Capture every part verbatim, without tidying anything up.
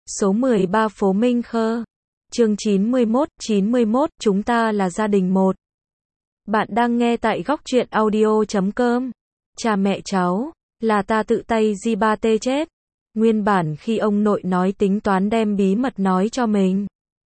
Số mười ba phố Minh Khơ. Chương chín mươi mốt, chín mươi mốt, chúng ta là gia đình một. Bạn đang nghe tại góc truyện audio chấm com. Cha mẹ cháu, là ta tự tay gi ba tê chết. Nguyên bản khi ông nội nói tính toán đem bí mật nói cho mình,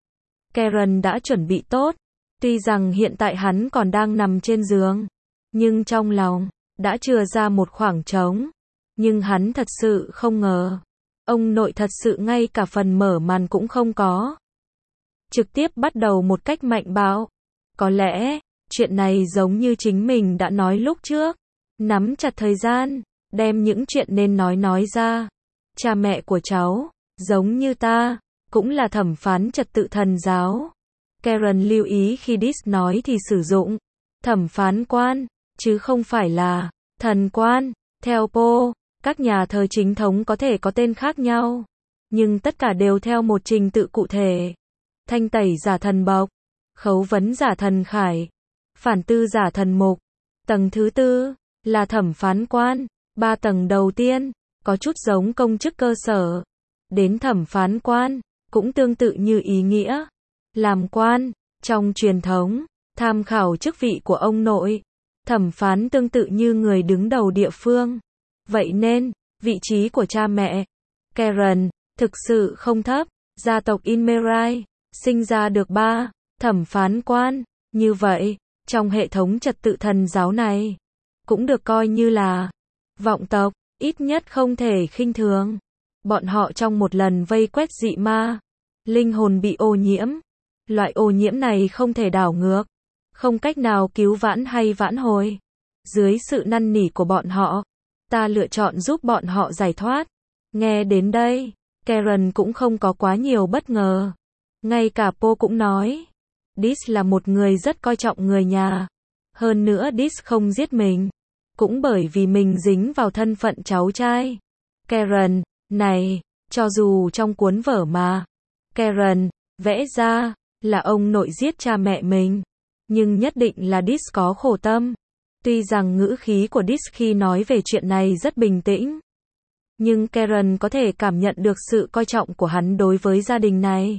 Karen đã chuẩn bị tốt. Tuy rằng hiện tại hắn còn đang nằm trên giường, nhưng trong lòng đã chừa ra một khoảng trống. Nhưng hắn thật sự không ngờ, ông nội thật sự ngay cả phần mở màn cũng không có. Trực tiếp bắt đầu một cách mạnh bạo. Có lẽ, chuyện này giống như chính mình đã nói lúc trước. Nắm chặt thời gian, đem những chuyện nên nói nói ra. Cha mẹ của cháu, giống như ta, cũng là thẩm phán trật tự thần giáo. Karen lưu ý khi Dis nói thì sử dụng thẩm phán quan, chứ không phải là thần quan. Theo Po, các nhà thờ chính thống có thể có tên khác nhau, nhưng tất cả đều theo một trình tự cụ thể. Thanh tẩy giả thần Bộc, khấu vấn giả thần Khải, phản tư giả thần Mục. Tầng thứ tư là thẩm phán quan. Ba tầng đầu tiên có chút giống công chức cơ sở. Đến thẩm phán quan cũng tương tự như ý nghĩa làm quan. Trong truyền thống, tham khảo chức vị của ông nội, thẩm phán tương tự như người đứng đầu địa phương. Vậy nên, vị trí của cha mẹ Karen thực sự không thấp. Gia tộc Inmerai sinh ra được ba thẩm phán quan. Như vậy, trong hệ thống trật tự thần giáo này, cũng được coi như là vọng tộc, ít nhất không thể khinh thường. Bọn họ trong một lần vây quét dị ma, linh hồn bị ô nhiễm. Loại ô nhiễm này không thể đảo ngược, không cách nào cứu vãn hay vãn hồi. Dưới sự năn nỉ của bọn họ, ta lựa chọn giúp bọn họ giải thoát. Nghe đến đây, Karen cũng không có quá nhiều bất ngờ. Ngay cả Po cũng nói, Dis là một người rất coi trọng người nhà. Hơn nữa Dis không giết mình, cũng bởi vì mình dính vào thân phận cháu trai. Karen, này, cho dù trong cuốn vở mà Karen vẽ ra là ông nội giết cha mẹ mình, nhưng nhất định là Dis có khổ tâm. Tuy rằng ngữ khí của Dis khi nói về chuyện này rất bình tĩnh, nhưng Karen có thể cảm nhận được sự coi trọng của hắn đối với gia đình này.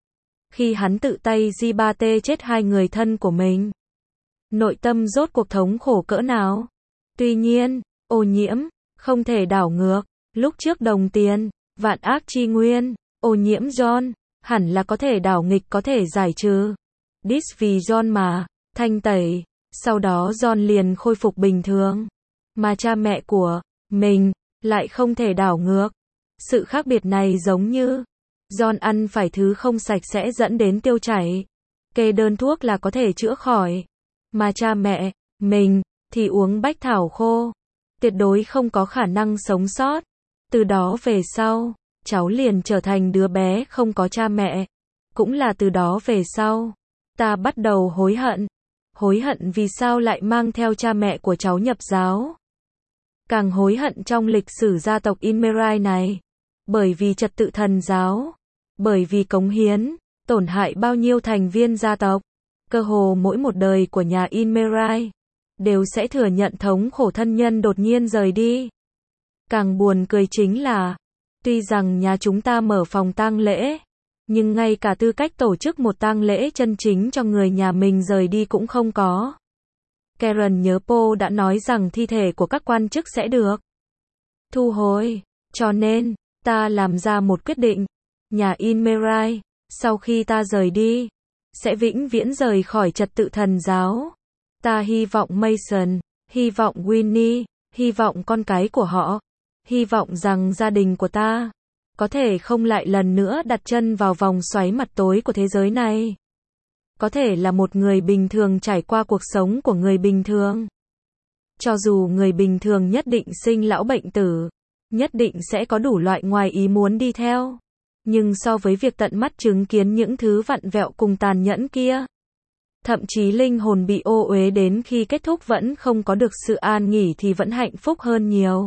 Khi hắn tự tay gi ba tê chết hai người thân của mình, nội tâm rốt cuộc thống khổ cỡ nào. Tuy nhiên, ô nhiễm không thể đảo ngược. Lúc trước đồng tiền, vạn ác chi nguyên, ô nhiễm John, hẳn là có thể đảo nghịch, có thể giải trừ. Dis vì John mà thanh tẩy, sau đó John liền khôi phục bình thường. Mà cha mẹ của mình lại không thể đảo ngược. Sự khác biệt này giống như John ăn phải thứ không sạch sẽ dẫn đến tiêu chảy, kê đơn thuốc là có thể chữa khỏi. Mà cha mẹ mình thì uống bách thảo khô, tuyệt đối không có khả năng sống sót. Từ đó về sau, cháu liền trở thành đứa bé không có cha mẹ. Cũng là từ đó về sau, ta bắt đầu hối hận. Hối hận vì sao lại mang theo cha mẹ của cháu nhập giáo. Càng hối hận trong lịch sử gia tộc Inmerai này. Bởi vì trật tự thần giáo, bởi vì cống hiến, tổn hại bao nhiêu thành viên gia tộc. Cơ hồ mỗi một đời của nhà Inmerai đều sẽ thừa nhận thống khổ thân nhân đột nhiên rời đi. Càng buồn cười chính là, tuy rằng nhà chúng ta mở phòng tang lễ, nhưng ngay cả tư cách tổ chức một tang lễ chân chính cho người nhà mình rời đi cũng không có. Karen nhớ Po đã nói rằng thi thể của các quan chức sẽ được thu hồi, cho nên ta làm ra một quyết định. Nhà Inmerai, sau khi ta rời đi, sẽ vĩnh viễn rời khỏi trật tự thần giáo. Ta hy vọng Mason, hy vọng Winnie, hy vọng con cái của họ, hy vọng rằng gia đình của ta có thể không lại lần nữa đặt chân vào vòng xoáy mặt tối của thế giới này. Có thể là một người bình thường trải qua cuộc sống của người bình thường. Cho dù người bình thường nhất định sinh lão bệnh tử, nhất định sẽ có đủ loại ngoài ý muốn đi theo. Nhưng so với việc tận mắt chứng kiến những thứ vặn vẹo cùng tàn nhẫn kia, thậm chí linh hồn bị ô uế đến khi kết thúc vẫn không có được sự an nghỉ thì vẫn hạnh phúc hơn nhiều.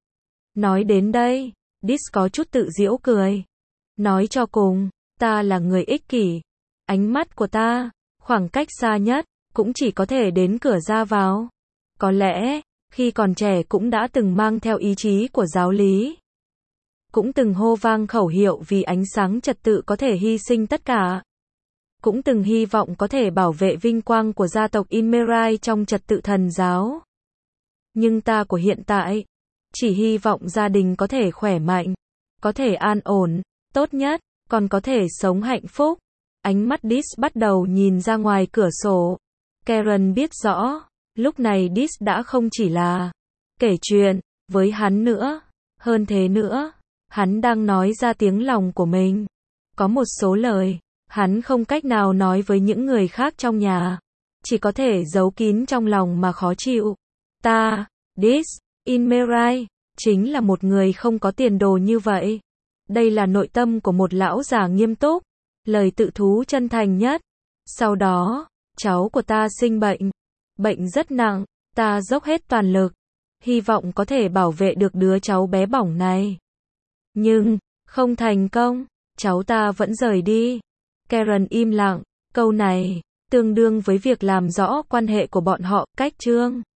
Nói đến đây, Dis có chút tự giễu cười. Nói cho cùng, ta là người ích kỷ. Ánh mắt của ta, khoảng cách xa nhất, cũng chỉ có thể đến cửa ra vào. Có lẽ, khi còn trẻ cũng đã từng mang theo ý chí của giáo lý. cũng từng hô vang khẩu hiệu vì ánh sáng trật tự có thể hy sinh tất cả. Cũng từng hy vọng có thể bảo vệ vinh quang của gia tộc Inmerai trong trật tự thần giáo. Nhưng ta của hiện tại, chỉ hy vọng gia đình có thể khỏe mạnh, có thể an ổn, tốt nhất, còn có thể sống hạnh phúc. Ánh mắt Dis bắt đầu nhìn ra ngoài cửa sổ. Karen biết rõ, lúc này Dis đã không chỉ là kể chuyện với hắn nữa. Hơn thế nữa, hắn đang nói ra tiếng lòng của mình. Có một số lời, hắn không cách nào nói với những người khác trong nhà. Chỉ có thể giấu kín trong lòng mà khó chịu. Ta, Dis, Inmerai, chính là một người không có tiền đồ như vậy. Đây là nội tâm của một lão già nghiêm túc. Lời tự thú chân thành nhất. Sau đó, cháu của ta sinh bệnh. Bệnh rất nặng, ta dốc hết toàn lực. Hy vọng có thể bảo vệ được đứa cháu bé bỏng này. Nhưng, không thành công, cháu ta vẫn rời đi. Karen im lặng, câu này, tương đương với việc làm rõ quan hệ của bọn họ, cách chương.